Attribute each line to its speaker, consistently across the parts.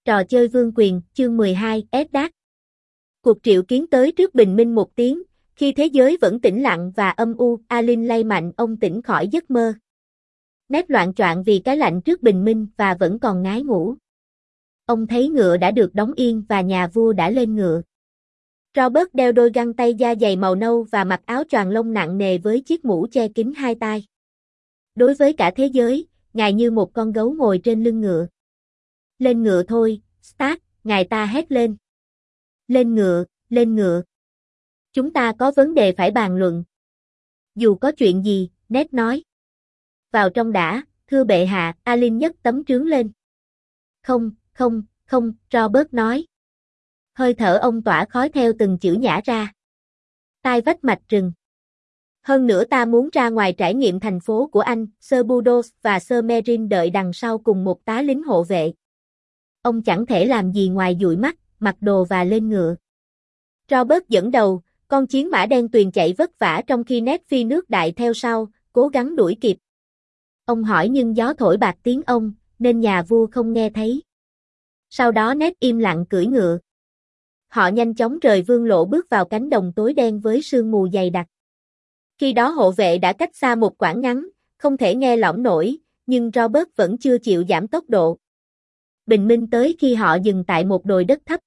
Speaker 1: Trò chơi vương quyền, chương 12, Eddard. Cuộc triệu kiến tới trước bình minh một tiếng, khi thế giới vẫn tĩnh lặng và âm u, Alin lay mạnh ông tỉnh khỏi giấc mơ. Nét loạng choạng vì cái lạnh trước bình minh và vẫn còn ngái ngủ. Ông thấy ngựa đã được đóng yên và nhà vua đã lên ngựa. Robert đeo đôi găng tay da dày màu nâu và mặc áo choàng lông nặng nề với chiếc mũ che kín hai tai. Đối với cả thế giới, ngài như một con gấu ngồi trên lưng ngựa. Lên ngựa thôi, Stark, ngài ta hét lên. Lên ngựa, lên ngựa. Chúng ta có vấn đề phải bàn luận. Dù có chuyện gì, Ned nói. Vào trong đã, thưa bệ hạ, Alin nhấc tấm trướng lên. Không, Robert nói. Hơi thở ông tỏa khói theo từng chữ nhả ra. Tai vách mạch rừng. Hơn nữa ta muốn ra ngoài trải nghiệm thành phố của anh, Sir Budos và Sir Meryn đợi đằng sau cùng một tá lính hộ vệ. Ông chẳng thể làm gì ngoài dụi mắt, mặc đồ và lên ngựa. Robert dẫn đầu, con chiến mã đen tuyền chạy vất vả trong khi Ned phi nước đại theo sau, cố gắng đuổi kịp. Ông hỏi nhưng gió thổi bạc tiếng ông, nên nhà vua không nghe thấy. Sau đó Ned im lặng cưỡi ngựa. Họ nhanh chóng rời vương lộ bước vào cánh đồng tối đen với sương mù dày đặc. Khi đó hộ vệ đã cách xa một quãng ngắn, không thể nghe lỏm nổi, nhưng Robert vẫn chưa chịu giảm tốc độ. Bình minh tới khi họ dừng tại một đồi đất thấp.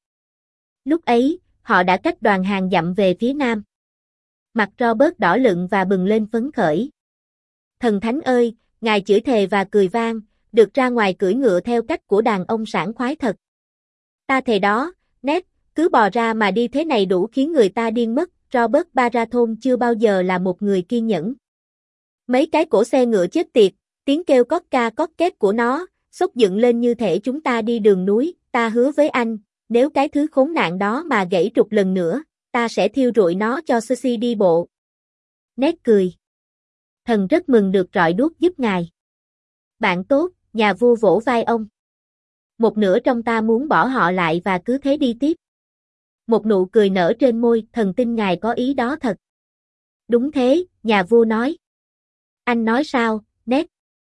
Speaker 1: Lúc ấy, họ đã cách đoàn hàng dặm về phía nam. Mặt Robert đỏ lựng và bừng lên phấn khởi. Thần thánh ơi, ngài chửi thề và cười vang, được ra ngoài cưỡi ngựa theo cách của đàn ông sảng khoái thật. Ta thề đó, Ned, cứ bò ra mà đi thế này đủ khiến người ta điên mất. Robert Baratheon chưa bao giờ là một người kiên nhẫn. Mấy cái cổ xe ngựa chết tiệt, tiếng kêu cót ca cót két của nó, xốc dựng lên như thể chúng ta đi đường núi. Ta hứa với anh, nếu cái thứ khốn nạn đó mà gãy trục lần nữa, ta sẽ thiêu rụi nó cho Cersei đi bộ. Ned cười. Thần rất mừng được rọi đuốc giúp ngài. Bạn tốt, nhà vua vỗ vai ông. Một nửa trong ta muốn bỏ họ lại và cứ thế đi tiếp. Một nụ cười nở trên môi, thần tin ngài có ý đó thật. Đúng thế, nhà vua nói. Anh nói sao, Ned?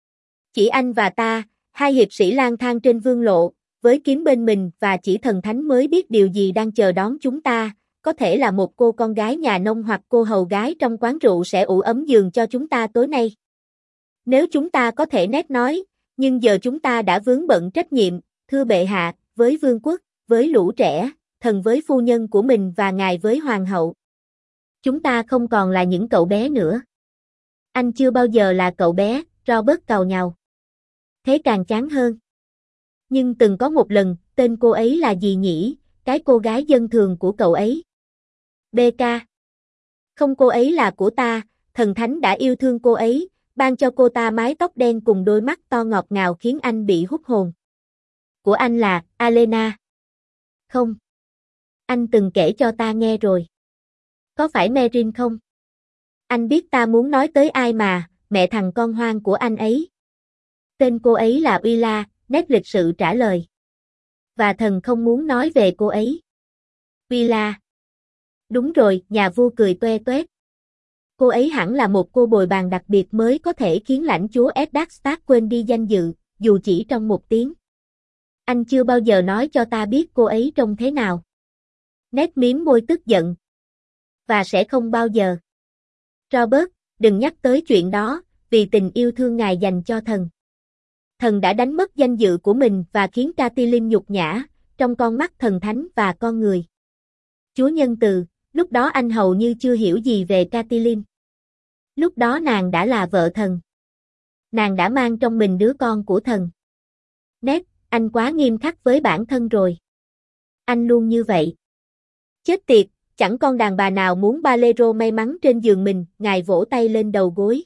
Speaker 1: Chỉ anh và ta, hai hiệp sĩ lang thang trên vương lộ, với kiếm bên mình và chỉ thần thánh mới biết điều gì đang chờ đón chúng ta, có thể là một cô con gái nhà nông hoặc cô hầu gái trong quán rượu sẽ ủ ấm giường cho chúng ta tối nay. Nếu chúng ta có thể, Ned nói, nhưng giờ chúng ta đã vướng bận trách nhiệm, thưa bệ hạ, với vương quốc, với lũ trẻ, thần với phu nhân của mình và ngài với hoàng hậu. Chúng ta không còn là những cậu bé nữa. Anh chưa bao giờ là cậu bé, Robert càu nhàu. Thế càng chán hơn. Nhưng từng có một lần, tên cô ấy là gì nhỉ, cái cô gái dân thường của cậu ấy. BK. Không, cô ấy là của ta, thần thánh đã yêu thương cô ấy, ban cho cô ta mái tóc đen cùng đôi mắt to ngọt ngào khiến anh bị hút hồn. Của anh là, Alena. Không. Anh từng kể cho ta nghe rồi. Có phải Meryn không? Anh biết ta muốn nói tới ai mà, mẹ thằng con hoang của anh ấy. Tên cô ấy là Uilla, Ned lịch sự trả lời. Và thần không muốn nói về cô ấy. Uilla. Đúng rồi, nhà vua cười toe toét. Cô ấy hẳn là một cô bồi bàn đặc biệt mới có thể khiến lãnh chúa Eddard Stark quên đi danh dự, dù chỉ trong một tiếng. Anh chưa bao giờ nói cho ta biết cô ấy trông thế nào. Ned mím môi tức giận. Và sẽ không bao giờ. Robert, đừng nhắc tới chuyện đó, vì tình yêu thương ngài dành cho thần. Thần đã đánh mất danh dự của mình và khiến Catelyn nhục nhã, trong con mắt thần thánh và con người. Chúa nhân từ, lúc đó anh hầu như chưa hiểu gì về Catelyn. Lúc đó nàng đã là vợ thần. Nàng đã mang trong mình đứa con của thần. Ned, anh quá nghiêm khắc với bản thân rồi. Anh luôn như vậy. Chết tiệt, chẳng con đàn bà nào muốn Balero may mắn trên giường mình, ngài vỗ tay lên đầu gối.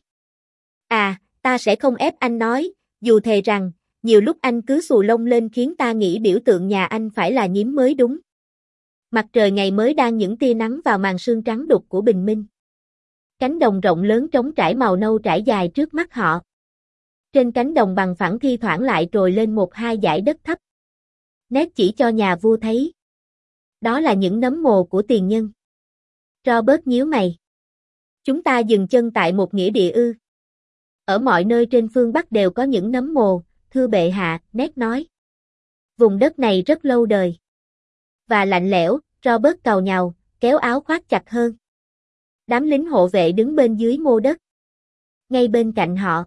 Speaker 1: À, ta sẽ không ép anh nói, dù thề rằng, nhiều lúc anh cứ xù lông lên khiến ta nghĩ biểu tượng nhà anh phải là nhím mới đúng. Mặt trời ngày mới đang những tia nắng vào màn sương trắng đục của bình minh. Cánh đồng rộng lớn trống trải màu nâu trải dài trước mắt họ. Trên cánh đồng bằng phẳng thi thoảng lại trồi lên một hai dải đất thấp. Ned chỉ cho nhà vua thấy. Đó là những nấm mồ của tiền nhân. Robert nhíu mày. Chúng ta dừng chân tại một nghĩa địa ư? Ở mọi nơi trên phương Bắc đều có những nấm mồ, thưa bệ hạ, Ned nói. Vùng đất này rất lâu đời. Và lạnh lẽo, Robert càu nhàu, kéo áo khoác chặt hơn. Đám lính hộ vệ đứng bên dưới mô đất. Ngay bên cạnh họ.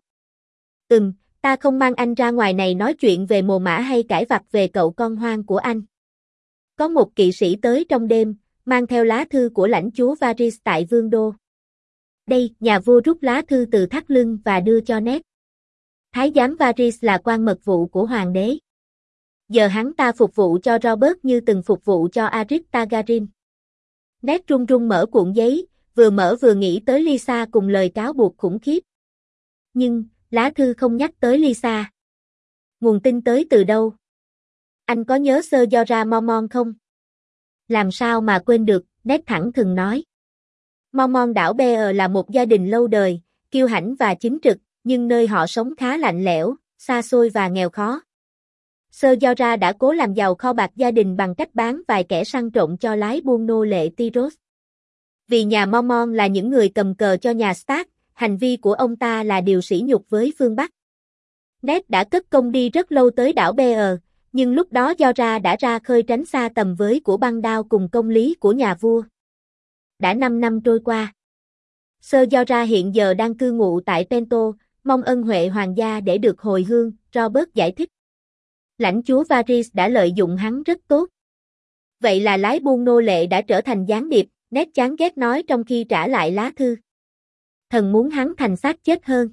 Speaker 1: Ta không mang anh ra ngoài này nói chuyện về mồ mả hay cãi vặt về cậu con hoang của anh. Có một kỵ sĩ tới trong đêm, mang theo lá thư của lãnh chúa Varys tại Vương đô. Đây, nhà vua rút lá thư từ thắt lưng và đưa cho Ned. Thái giám Varys là quan mật vụ của hoàng đế. Giờ hắn ta phục vụ cho Robert như từng phục vụ cho Aerys Targaryen. Ned run run mở cuộn giấy, vừa mở vừa nghĩ tới Lysa cùng lời cáo buộc khủng khiếp. Nhưng, lá thư không nhắc tới Lysa. Nguồn tin tới từ đâu? Anh có nhớ Ser Jorah Mormont không? Làm sao mà quên được, Ned thẳng thừng nói. Mormont đảo Bear là một gia đình lâu đời, kiêu hãnh và chính trực, nhưng nơi họ sống khá lạnh lẽo, xa xôi và nghèo khó. Ser Jorah đã cố làm giàu kho bạc gia đình bằng cách bán vài kẻ săn trộm cho lái buôn nô lệ Tyros. Vì nhà Mormont là những người cầm cờ cho nhà Stark, hành vi của ông ta là điều sỉ nhục với phương Bắc. Ned đã cất công đi rất lâu tới đảo Bear, nhưng lúc đó Jorah đã ra khơi tránh xa tầm với của băng đao cùng công lý của nhà vua. Đã 5 năm trôi qua. Ser Jorah hiện giờ đang cư ngụ tại Pento, mong ân huệ hoàng gia để được hồi hương, Robert giải thích. Lãnh chúa Varys đã lợi dụng hắn rất tốt. Vậy là lái buôn nô lệ đã trở thành gián điệp, Ned chán ghét nói trong khi trả lại lá thư. Thần muốn hắn thành xác chết hơn.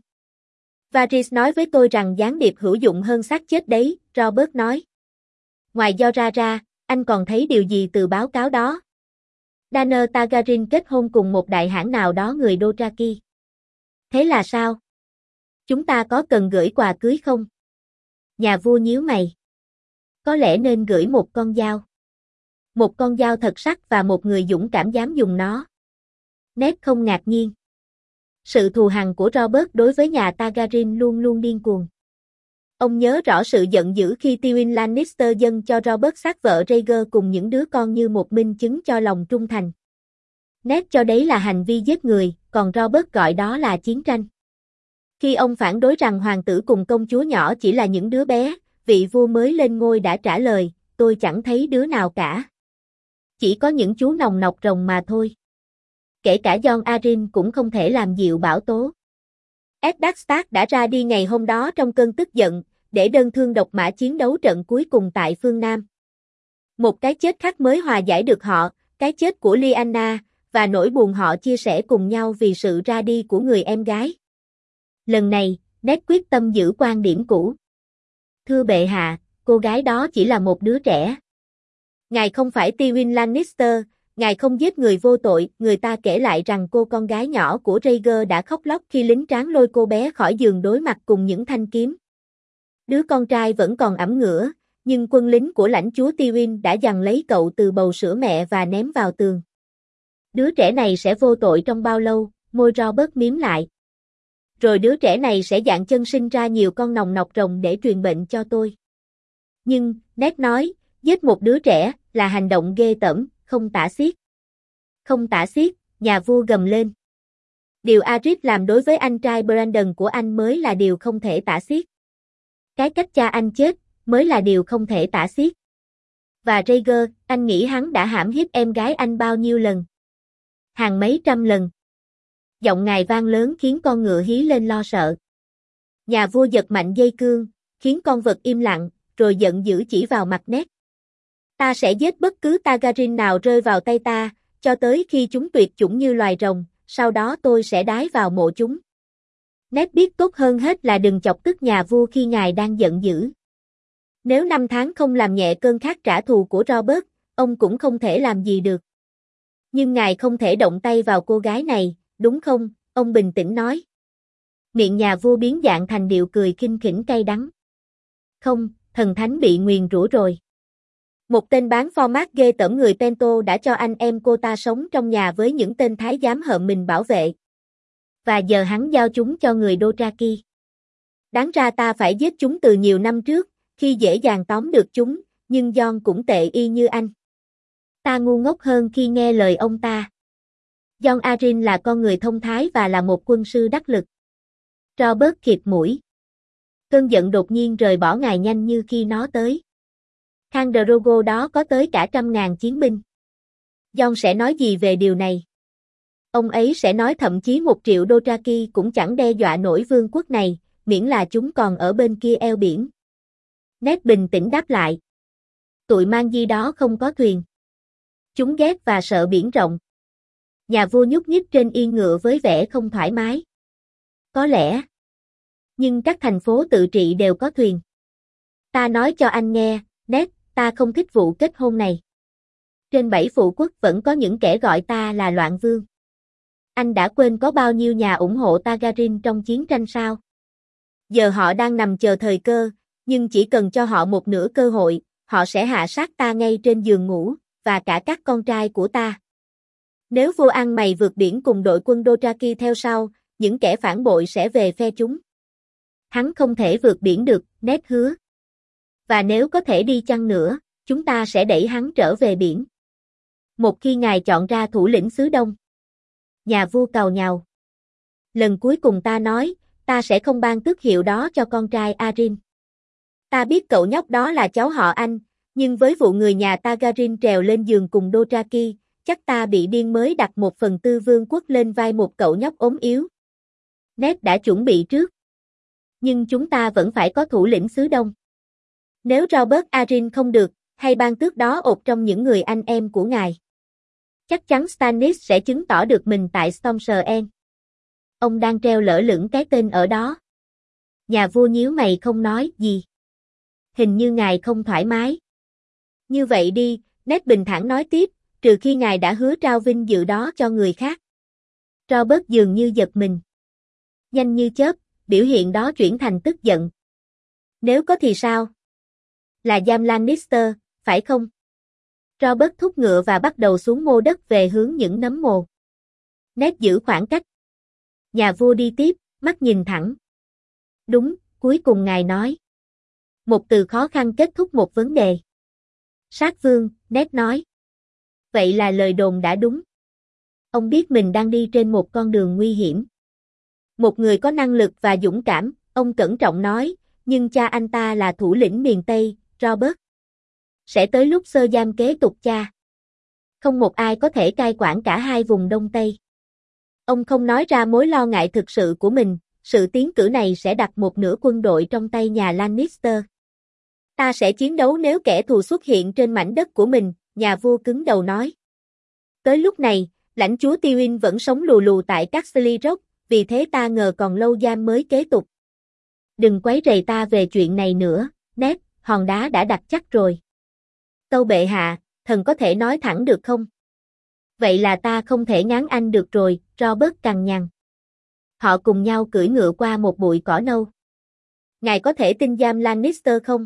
Speaker 1: Varys nói với tôi rằng gián điệp hữu dụng hơn xác chết đấy, Robert nói. Ngoài Jorah ra, anh còn thấy điều gì từ báo cáo đó? Daenerys Targaryen kết hôn cùng một đại hãn nào đó người Dothraki. Thế là sao? Chúng ta có cần gửi quà cưới không? Nhà vua nhíu mày. Có lẽ nên gửi một con dao. Một con dao thật sắc và một người dũng cảm dám dùng nó. Ned không ngạc nhiên. Sự thù hằn của Robert đối với nhà Targaryen luôn luôn điên cuồng. Ông nhớ rõ sự giận dữ khi Tywin Lannister dâng cho Robert xác vợ Rhaegar cùng những đứa con như một minh chứng cho lòng trung thành. Ned cho đấy là hành vi giết người, còn Robert gọi đó là chiến tranh. Khi ông phản đối rằng hoàng tử cùng công chúa nhỏ chỉ là những đứa bé, vị vua mới lên ngôi đã trả lời, tôi chẳng thấy đứa nào cả. Chỉ có những chú nòng nọc rồng mà thôi. Kể cả Jon Arryn cũng không thể làm dịu bão tố. Eddard Stark đã ra đi ngày hôm đó trong cơn tức giận, để đơn thương độc mã chiến đấu trận cuối cùng tại phương Nam. Một cái chết khác mới hòa giải được họ, cái chết của Lyanna, và nỗi buồn họ chia sẻ cùng nhau vì sự ra đi của người em gái. Lần này, Ned quyết tâm giữ quan điểm cũ. Thưa bệ hạ, cô gái đó chỉ là một đứa trẻ. Ngài không phải Tywin Lannister, ngài không giết người vô tội, người ta kể lại rằng cô con gái nhỏ của Rhaegar đã khóc lóc khi lính tráng lôi cô bé khỏi giường đối mặt cùng những thanh kiếm. Đứa con trai vẫn còn ẵm ngửa, nhưng quân lính của lãnh chúa Tywin đã giằng lấy cậu từ bầu sữa mẹ và ném vào tường. Đứa trẻ này sẽ vô tội trong bao lâu, môi Robert mím lại. Rồi đứa trẻ này sẽ dạn chân sinh ra nhiều con nòng nọc rồng để truyền bệnh cho tôi. Nhưng, Ned nói, giết một đứa trẻ là hành động ghê tởm, không tả xiết. Không tả xiết, nhà vua gầm lên. Điều Aerys làm đối với anh trai Brandon của anh mới là điều không thể tả xiết. Cái cách cha anh chết mới là điều không thể tả xiết. Và Rhaegar, anh nghĩ hắn đã hãm hiếp em gái anh bao nhiêu lần? Hàng mấy trăm lần. Giọng ngài vang lớn khiến con ngựa hí lên lo sợ. Nhà vua giật mạnh dây cương, khiến con vật im lặng, rồi giận dữ chỉ vào mặt Ned. Ta sẽ giết bất cứ Targaryen nào rơi vào tay ta, cho tới khi chúng tuyệt chủng như loài rồng, sau đó tôi sẽ đái vào mộ chúng. Ned biết tốt hơn hết là đừng chọc tức nhà vua khi ngài đang giận dữ. Nếu 5 tháng không làm nhẹ cơn khát trả thù của Robert, ông cũng không thể làm gì được. Nhưng ngài không thể động tay vào cô gái này, đúng không? Ông bình tĩnh nói. Miệng nhà vua biến dạng thành điệu cười khinh khỉnh cay đắng. Không, thần thánh bị nguyền rủa rồi. Một tên bán format ghê tởm người Pento đã cho anh em cô ta sống trong nhà với những tên thái giám hợm mình bảo vệ. Và giờ hắn giao chúng cho người Dothraki. Đáng ra ta phải giết chúng từ nhiều năm trước, khi dễ dàng tóm được chúng, nhưng Jon cũng tệ y như anh. Ta ngu ngốc hơn khi nghe lời ông ta. Jon Arryn là con người thông thái và là một quân sư đắc lực. Robert khịt mũi. Cơn giận đột nhiên rời bỏ ngài nhanh như khi nó tới. Khal Drogo đó có tới cả 100.000 chiến binh. Jon sẽ nói gì về điều này? Ông ấy sẽ nói thậm chí 1 triệu Dothraki cũng chẳng đe dọa nổi vương quốc này, miễn là chúng còn ở bên kia eo biển. Ned bình tĩnh đáp lại. Tụi mang di đó không có thuyền. Chúng ghét và sợ biển rộng. Nhà vua nhúc nhích trên yên ngựa với vẻ không thoải mái. Có lẽ. Nhưng các thành phố tự trị đều có thuyền. Ta nói cho anh nghe, Ned, ta không thích vụ kết hôn này. Trên 7 phụ quốc vẫn có những kẻ gọi ta là loạn vương. Anh đã quên có bao nhiêu nhà ủng hộ Targaryen trong chiến tranh sao? Giờ họ đang nằm chờ thời cơ, nhưng chỉ cần cho họ một nửa cơ hội, họ sẽ hạ sát ta ngay trên giường ngủ, và cả các con trai của ta. Nếu vua ăn mày vượt biển cùng đội quân Dothraki theo sau, những kẻ phản bội sẽ về phe chúng. Hắn không thể vượt biển được, Ned hứa. Và nếu có thể đi chăng nữa, chúng ta sẽ đẩy hắn trở về biển. Một khi ngài chọn ra thủ lĩnh xứ Đông. Nhà vua càu nhàu. Lần cuối cùng ta nói, ta sẽ không ban tước hiệu đó cho con trai Arryn. Ta biết cậu nhóc đó là cháu họ anh, nhưng với vụ người nhà Targaryen trèo lên giường cùng Dothraki, chắc ta bị điên mới đặt 1/4 vương quốc lên vai một cậu nhóc ốm yếu. Ned đã chuẩn bị trước. Nhưng chúng ta vẫn phải có thủ lĩnh xứ Đông. Nếu Robert Arryn không được, hay ban tước đó ột trong những người anh em của ngài. Chắc chắn Stannis sẽ chứng tỏ được mình tại Storm's End. Ông đang treo lơ lửng cái tên ở đó. Nhà vua nhíu mày không nói gì. Hình như ngài không thoải mái. Như vậy đi, Ned bình thản nói tiếp, trừ khi ngài đã hứa trao vinh dự đó cho người khác. Robert dường như giật mình. Nhanh như chớp, biểu hiện đó chuyển thành tức giận. Nếu có thì sao? Là Jaime Lannister, phải không? Robert thúc ngựa và bắt đầu xuống mô đất về hướng những nấm mồ. Ned giữ khoảng cách. Nhà vua đi tiếp, mắt nhìn thẳng. Đúng, cuối cùng ngài nói. Một từ khó khăn kết thúc một vấn đề. Sát vương, Ned nói. Vậy là lời đồn đã đúng. Ông biết mình đang đi trên một con đường nguy hiểm. Một người có năng lực và dũng cảm, ông cẩn trọng nói, nhưng cha anh ta là thủ lĩnh miền Tây, Robert. Sẽ tới lúc Sir Giam kế tục cha. Không một ai có thể cai quản cả hai vùng Đông Tây. Ông không nói ra mối lo ngại thực sự của mình, sự tiến cử này sẽ đặt một nửa quân đội trong tay nhà Lannister. Ta sẽ chiến đấu nếu kẻ thù xuất hiện trên mảnh đất của mình, nhà vua cứng đầu nói. Tới lúc này, lãnh chúa Tywin vẫn sống lù lù tại Casterly Rock, vì thế ta ngờ còn lâu Giam mới kế tục. Đừng quấy rầy ta về chuyện này nữa, Ned, hòn đá đã đặt chắc rồi. Tâu bệ hạ, thần có thể nói thẳng được không? Vậy là ta không thể ngán anh được rồi, Robert cằn nhằn. Họ cùng nhau cưỡi ngựa qua một bụi cỏ nâu. Ngài có thể tin Jaime Lannister không?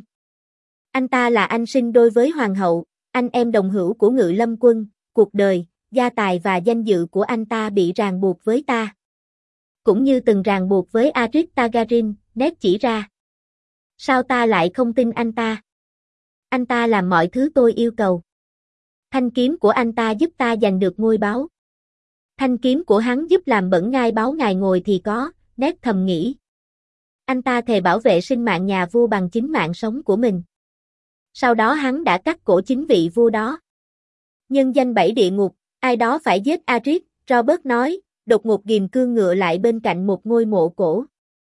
Speaker 1: Anh ta là anh sinh đôi với hoàng hậu, anh em đồng hữu của Ngự Lâm quân, cuộc đời, gia tài và danh dự của anh ta bị ràng buộc với ta. Cũng như từng ràng buộc với Aeric Targaryen, Ned chỉ ra. Sao ta lại không tin anh ta? Anh ta làm mọi thứ tôi yêu cầu. Thanh kiếm của anh ta giúp ta giành được ngôi báu. Thanh kiếm của hắn giúp làm bẩn ngai báu ngài ngồi thì có, Ned thầm nghĩ. Anh ta thề bảo vệ sinh mạng nhà vua bằng chính mạng sống của mình. Sau đó hắn đã cắt cổ chính vị vua đó. Nhân danh 7 địa ngục, ai đó phải giết Aeric, Robert nói, đột ngột ghìm cương ngựa lại bên cạnh một ngôi mộ cổ.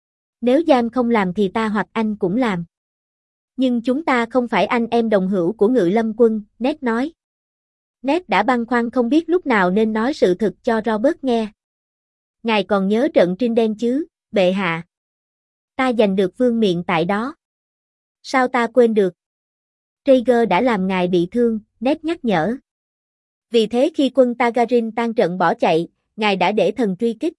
Speaker 1: Nếu Giam không làm thì ta hoặc anh cũng làm. Nhưng chúng ta không phải anh em đồng hữu của Ngự Lâm quân, Ned nói. Ned đã băn khoăn không biết lúc nào nên nói sự thật cho Robert nghe. Ngài còn nhớ trận Trident chứ, bệ hạ. Ta giành được vương miện tại đó. Sao ta quên được? Rhaegar đã làm ngài bị thương, Ned nhắc nhở. Vì thế khi quân Targaryen tan trận bỏ chạy, ngài đã để thần truy kích.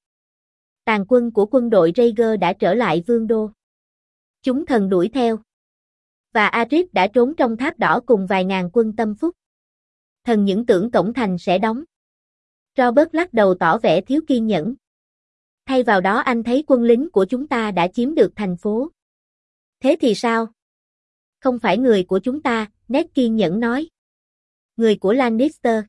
Speaker 1: Tàn quân của quân đội Rhaegar đã trở lại vương đô. Chúng thần đuổi theo. Và Aeric đã trốn trong tháp đỏ cùng vài ngàn quân tâm phúc. Thần những tưởng cổng thành sẽ đóng. Robert lắc đầu tỏ vẻ thiếu kiên nhẫn. Thay vào đó anh thấy quân lính của chúng ta đã chiếm được thành phố. Thế thì sao? Không phải người của chúng ta, Ned kiên nhẫn nói. Người của Lannister.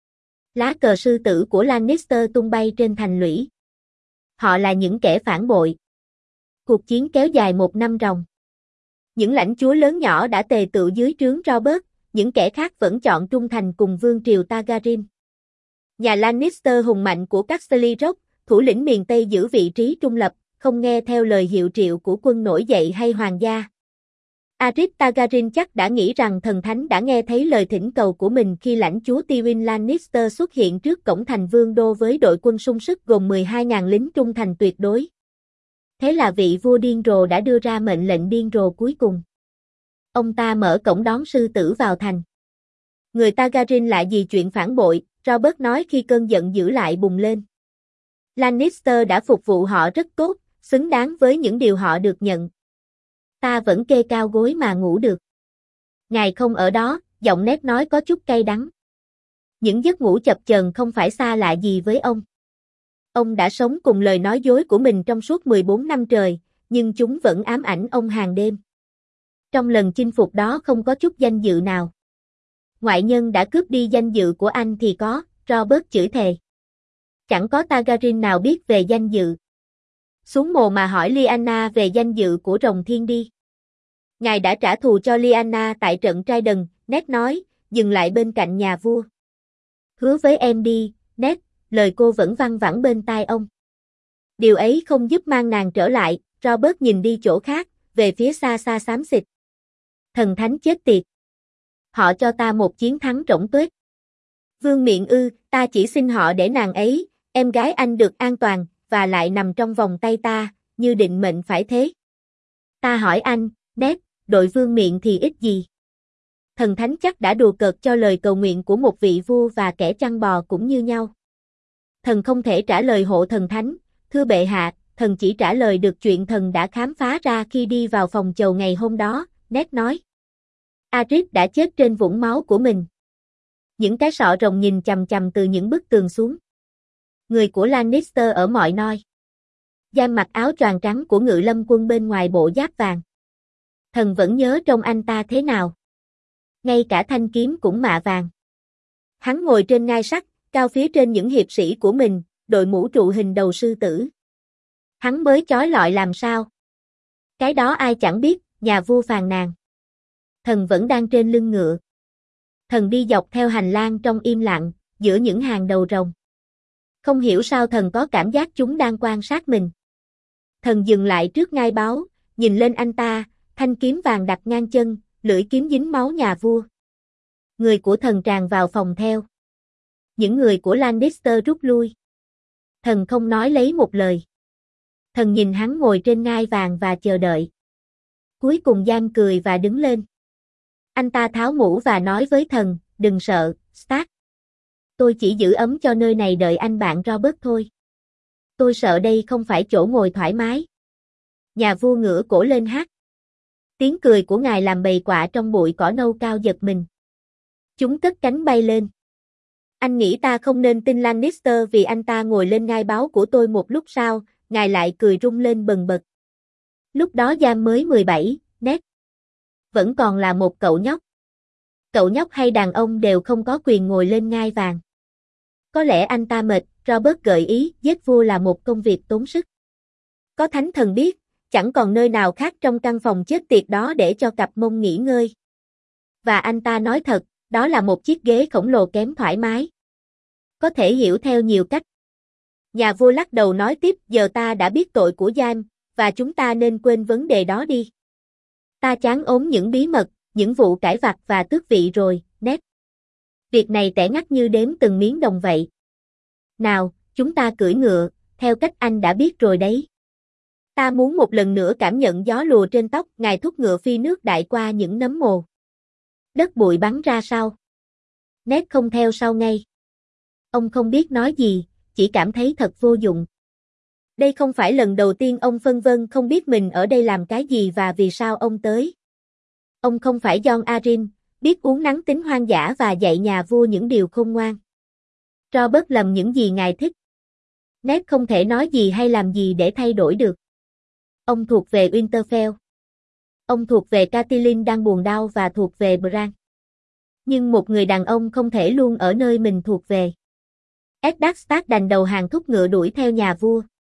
Speaker 1: Lá cờ sư tử của Lannister tung bay trên thành lũy. Họ là những kẻ phản bội. Cuộc chiến kéo dài 1 năm ròng. Những lãnh chúa lớn nhỏ đã tề tựu dưới trướng Robert, những kẻ khác vẫn chọn trung thành cùng vương triều Targaryen. Nhà Lannister hùng mạnh của Casterly Rock, thủ lĩnh miền Tây giữ vị trí trung lập, không nghe theo lời hiệu triệu của quân nổi dậy hay hoàng gia. Aerys Targaryen chắc đã nghĩ rằng thần thánh đã nghe thấy lời thỉnh cầu của mình khi lãnh chúa Tywin Lannister xuất hiện trước cổng thành vương đô với đội quân sung sức gồm 12.000 lính trung thành tuyệt đối. Thế là vị vua điên rồ đã đưa ra mệnh lệnh điên rồ cuối cùng. Ông ta mở cổng đón sư tử vào thành. Người Targaryen lại vì chuyện phản bội, Robert nói khi cơn giận dữ lại bùng lên. Lannister đã phục vụ họ rất tốt, xứng đáng với những điều họ được nhận. Ta vẫn kê cao gối mà ngủ được. Ngài không ở đó, giọng Ned nói có chút cay đắng. Những giấc ngủ chập chờn không phải xa lạ gì với ông. Ông đã sống cùng lời nói dối của mình trong suốt 14 năm trời, nhưng chúng vẫn ám ảnh ông hàng đêm. Trong lần chinh phục đó không có chút danh dự nào. Ngoại nhân đã cướp đi danh dự của anh thì có, Robert chửi thề. Chẳng có Targaryen nào biết về danh dự. Xuống mồ mà hỏi Lyanna về danh dự của rồng thiên đi. Ngài đã trả thù cho Lyanna tại trận Trident, Ned nói, dừng lại bên cạnh nhà vua. Hứa với em đi, Ned, lời cô vẫn văng vẳng bên tai ông. Điều ấy không giúp mang nàng trở lại, Robert nhìn đi chỗ khác, về phía xa xa xám xịt. Thần thánh chết tiệt. Họ cho ta một chiến thắng rỗng tuếch. Vương miện ta chỉ xin họ để nàng ấy, em gái anh được an toàn, và lại nằm trong vòng tay ta, như định mệnh phải thế. Ta hỏi anh, Ned, đội vương miện thì ít gì? Thần thánh chắc đã đùa cợt cho lời cầu nguyện của một vị vua và kẻ chăn bò cũng như nhau. Thần không thể trả lời hộ thần thánh, thưa bệ hạ, thần chỉ trả lời được chuyện thần đã khám phá ra khi đi vào phòng chầu ngày hôm đó, Ned nói. Aerys đã chết trên vũng máu của mình. Những cái sọ rồng nhìn chằm chằm từ những bức tường xuống. Người của Lannister ở mọi nơi. Jaime mặc áo choàng trắng của ngự lâm quân bên ngoài bộ giáp vàng. Thần vẫn nhớ trông anh ta thế nào. Ngay cả thanh kiếm cũng mạ vàng. Hắn ngồi trên ngai sắt, cao phía trên những hiệp sĩ của mình, đội mũ trụ hình đầu sư tử. Hắn mới chói lọi làm sao? Cái đó ai chẳng biết, nhà vua phàn nàn. Thần vẫn đang trên lưng ngựa. Thần đi dọc theo hành lang trong im lặng, giữa những hàng đầu rồng. Không hiểu sao thần có cảm giác chúng đang quan sát mình. Thần dừng lại trước ngai báu, nhìn lên anh ta, thanh kiếm vàng đặt ngang chân, lưỡi kiếm dính máu nhà vua. Người của thần tràn vào phòng theo. Những người của Lannister rút lui. Thần không nói lấy một lời. Thần nhìn hắn ngồi trên ngai vàng và chờ đợi. Cuối cùng Jaime cười và đứng lên. Anh ta tháo mũ và nói với thần, đừng sợ, Stark. Tôi chỉ giữ ấm cho nơi này đợi anh bạn Robert thôi. Tôi sợ đây không phải chỗ ngồi thoải mái. Nhà vua ngửa cổ lên hát. Tiếng cười của ngài làm bầy quạ trong bụi cỏ nâu cao giật mình. Chúng cất cánh bay lên. Anh nghĩ ta không nên tin Lannister vì anh ta ngồi lên ngai báu của tôi một lúc sau, ngài lại cười rung lên bần bật. Lúc đó Jaime mới 17, Ned. Vẫn còn là một cậu nhóc. Cậu nhóc hay đàn ông đều không có quyền ngồi lên ngai vàng. Có lẽ anh ta mệt, Robert gợi ý, giết vua là một công việc tốn sức. Có thánh thần biết, chẳng còn nơi nào khác trong căn phòng chết tiệt đó để cho cặp mông nghỉ ngơi. Và anh ta nói thật, đó là một chiếc ghế khổng lồ kém thoải mái. Có thể hiểu theo nhiều cách. Nhà vua lắc đầu nói tiếp, giờ ta đã biết tội của Jaime, và chúng ta nên quên vấn đề đó đi. Ta chán ốm những bí mật, những vụ cãi vặt và tước vị rồi, Ned. Việc này tẻ ngắt như đếm từng miếng đồng vậy. Nào, chúng ta cưỡi ngựa, theo cách anh đã biết rồi đấy. Ta muốn một lần nữa cảm nhận gió lùa trên tóc, ngài thúc ngựa phi nước đại qua những nấm mồ. Đất bụi bắn ra sau. Ned không theo sau ngay. Ông không biết nói gì, chỉ cảm thấy thật vô dụng. Đây không phải lần đầu tiên ông phân vân không biết mình ở đây làm cái gì và vì sao ông tới. Ông không phải Jon Arryn, biết uống nắng tính hoang dã và dạy nhà vua những điều khôn ngoan. Robert làm những gì ngài thích. Ned không thể nói gì hay làm gì để thay đổi được. Ông thuộc về Winterfell. Ông thuộc về Catelyn đang buồn đau và thuộc về Bran. Nhưng một người đàn ông không thể luôn ở nơi mình thuộc về. Eddard Stark đành đầu hàng thúc ngựa đuổi theo nhà vua.